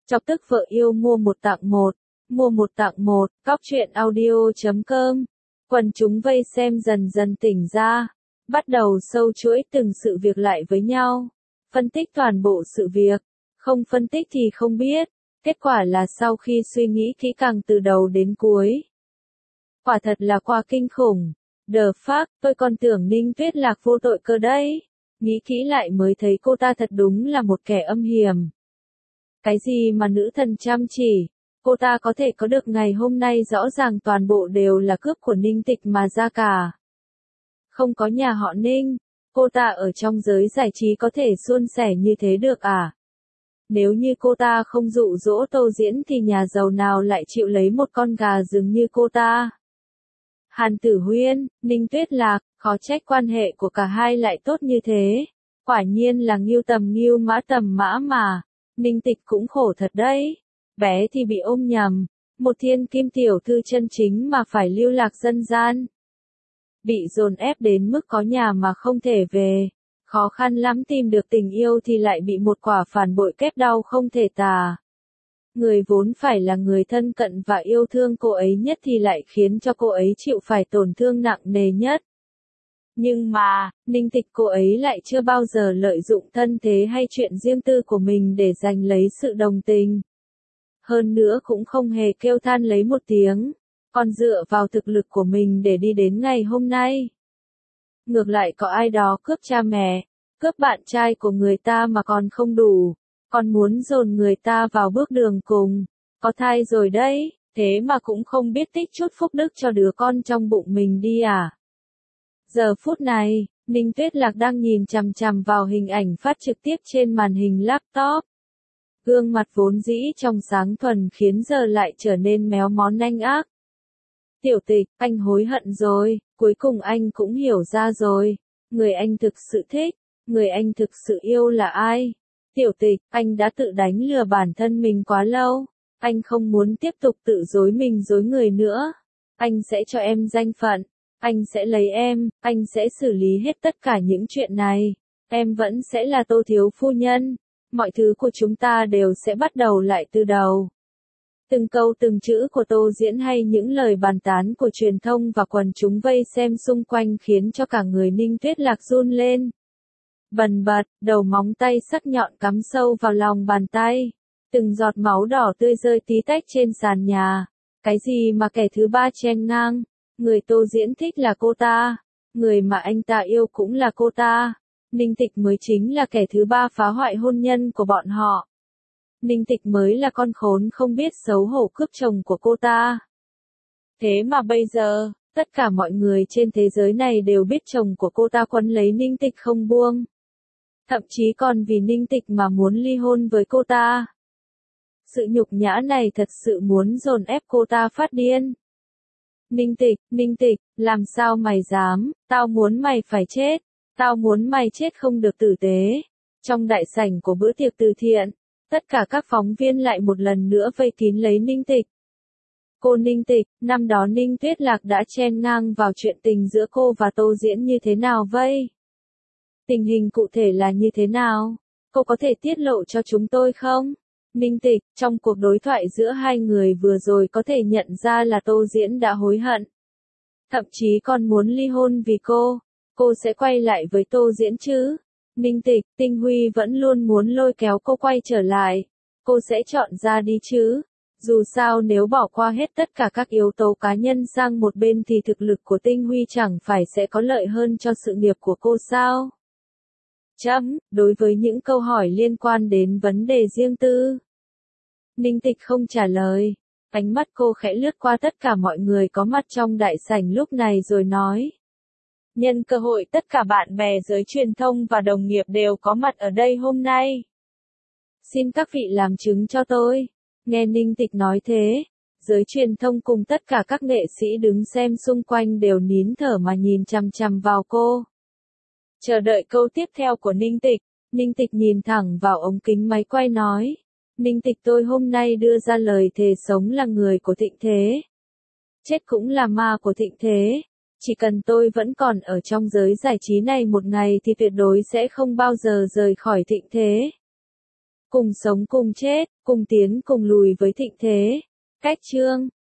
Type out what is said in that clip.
Chọc tức vợ yêu mua một tặng một. Mua một tặng một, Cóc truyện audio.com. Quần chúng vây xem dần dần tỉnh ra. Bắt đầu sâu chuỗi từng sự việc lại với nhau. Phân tích toàn bộ sự việc. Không phân tích thì không biết. Kết quả là sau khi suy nghĩ kỹ càng từ đầu đến cuối. Quả thật là quá kinh khủng. The fuck, tôi còn tưởng Ninh Tuyết Lạc vô tội cơ đấy. Nghĩ kỹ lại mới thấy cô ta thật đúng là một kẻ âm hiểm. Cái gì mà nữ thần chăm chỉ, cô ta có thể có được ngày hôm nay rõ ràng toàn bộ đều là cướp của Ninh Tịch mà ra cả. Không có nhà họ Ninh, cô ta ở trong giới giải trí có thể suôn sẻ như thế được à? Nếu như cô ta không dụ dỗ Tô Diễn thì nhà giàu nào lại chịu lấy một con gà rừng như cô ta? Hàn Tử Huyên, Ninh Tuyết Lạc, khó trách quan hệ của cả hai lại tốt như thế. Quả nhiên là ngưu tầm ngưu mã tầm mã mà. Ninh Tịch cũng khổ thật đấy. Bé thì bị ôm nhầm. Một thiên kim tiểu thư chân chính mà phải lưu lạc dân gian. Bị dồn ép đến mức có nhà mà không thể về. Khó khăn lắm tìm được tình yêu thì lại bị một quả phản bội kép đau không thể tả. Người vốn phải là người thân cận và yêu thương cô ấy nhất thì lại khiến cho cô ấy chịu phải tổn thương nặng nề nhất. Nhưng mà, Ninh Tịch cô ấy lại chưa bao giờ lợi dụng thân thế hay chuyện riêng tư của mình để giành lấy sự đồng tình. Hơn nữa cũng không hề kêu than lấy một tiếng, còn dựa vào thực lực của mình để đi đến ngày hôm nay. Ngược lại có ai đó cướp cha mẹ, cướp bạn trai của người ta mà còn không đủ, còn muốn dồn người ta vào bước đường cùng, có thai rồi đấy, thế mà cũng không biết tích chút phúc đức cho đứa con trong bụng mình đi à. Giờ phút này, Ninh Tuyết Lạc đang nhìn chằm chằm vào hình ảnh phát trực tiếp trên màn hình laptop. Gương mặt vốn dĩ trong sáng thuần khiến giờ lại trở nên méo mó nanh ác. Tiểu Tịch, anh hối hận rồi, cuối cùng anh cũng hiểu ra rồi. Người anh thực sự thích, người anh thực sự yêu là ai? Tiểu Tịch, anh đã tự đánh lừa bản thân mình quá lâu. Anh không muốn tiếp tục tự dối mình dối người nữa. Anh sẽ cho em danh phận. Anh sẽ lấy em, anh sẽ xử lý hết tất cả những chuyện này. Em vẫn sẽ là Tô thiếu phu nhân. Mọi thứ của chúng ta đều sẽ bắt đầu lại từ đầu. Từng câu từng chữ của Tô Diễn hay những lời bàn tán của truyền thông và quần chúng vây xem xung quanh khiến cho cả người Ninh Tuyết Lạc run lên. Bần bật, đầu móng tay sắc nhọn cắm sâu vào lòng bàn tay. Từng giọt máu đỏ tươi rơi tí tách trên sàn nhà. Cái gì mà kẻ thứ ba chen ngang? Người Tô Diễn thích là cô ta. Người mà anh ta yêu cũng là cô ta. Ninh Tịch mới chính là kẻ thứ ba phá hoại hôn nhân của bọn họ. Ninh Tịch mới là con khốn không biết xấu hổ cướp chồng của cô ta. Thế mà bây giờ, tất cả mọi người trên thế giới này đều biết chồng của cô ta quấn lấy Ninh Tịch không buông. Thậm chí còn vì Ninh Tịch mà muốn ly hôn với cô ta. Sự nhục nhã này thật sự muốn dồn ép cô ta phát điên. Ninh Tịch, làm sao mày dám, tao muốn mày phải chết, tao muốn mày chết không được tử tế. Trong đại sảnh của bữa tiệc từ thiện, tất cả các phóng viên lại một lần nữa vây kín lấy Ninh Tịch. Cô Ninh Tịch, năm đó Ninh Tuyết Lạc đã chen ngang vào chuyện tình giữa cô và Tô Diễn như thế nào vậy? Tình hình cụ thể là như thế nào? Cô có thể tiết lộ cho chúng tôi không? Ninh Tịch, trong cuộc đối thoại giữa hai người vừa rồi có thể nhận ra là Tô Diễn đã hối hận. Thậm chí còn muốn ly hôn vì cô sẽ quay lại với Tô Diễn chứ? Ninh Tịch, Tinh Huy vẫn luôn muốn lôi kéo cô quay trở lại. Cô sẽ chọn ra đi chứ? Dù sao nếu bỏ qua hết tất cả các yếu tố cá nhân sang một bên thì thực lực của Tinh Huy chẳng phải sẽ có lợi hơn cho sự nghiệp của cô sao? Đối với những câu hỏi liên quan đến vấn đề riêng tư, Ninh Tịch không trả lời. Ánh mắt cô khẽ lướt qua tất cả mọi người có mặt trong đại sảnh lúc này rồi nói. Nhân cơ hội tất cả bạn bè giới truyền thông và đồng nghiệp đều có mặt ở đây hôm nay. Xin các vị làm chứng cho tôi. Nghe Ninh Tịch nói thế, giới truyền thông cùng tất cả các nghệ sĩ đứng xem xung quanh đều nín thở mà nhìn chằm chằm vào cô. Chờ đợi câu tiếp theo của Ninh Tịch nhìn thẳng vào ống kính máy quay nói. Ninh Tịch, tôi hôm nay đưa ra lời thề sống là người của thịnh thế. Chết cũng là ma của thịnh thế. Chỉ cần tôi vẫn còn ở trong giới giải trí này một ngày thì tuyệt đối sẽ không bao giờ rời khỏi thịnh thế. cùng sống cùng chết, cùng tiến cùng lùi với thịnh thế. Cách chương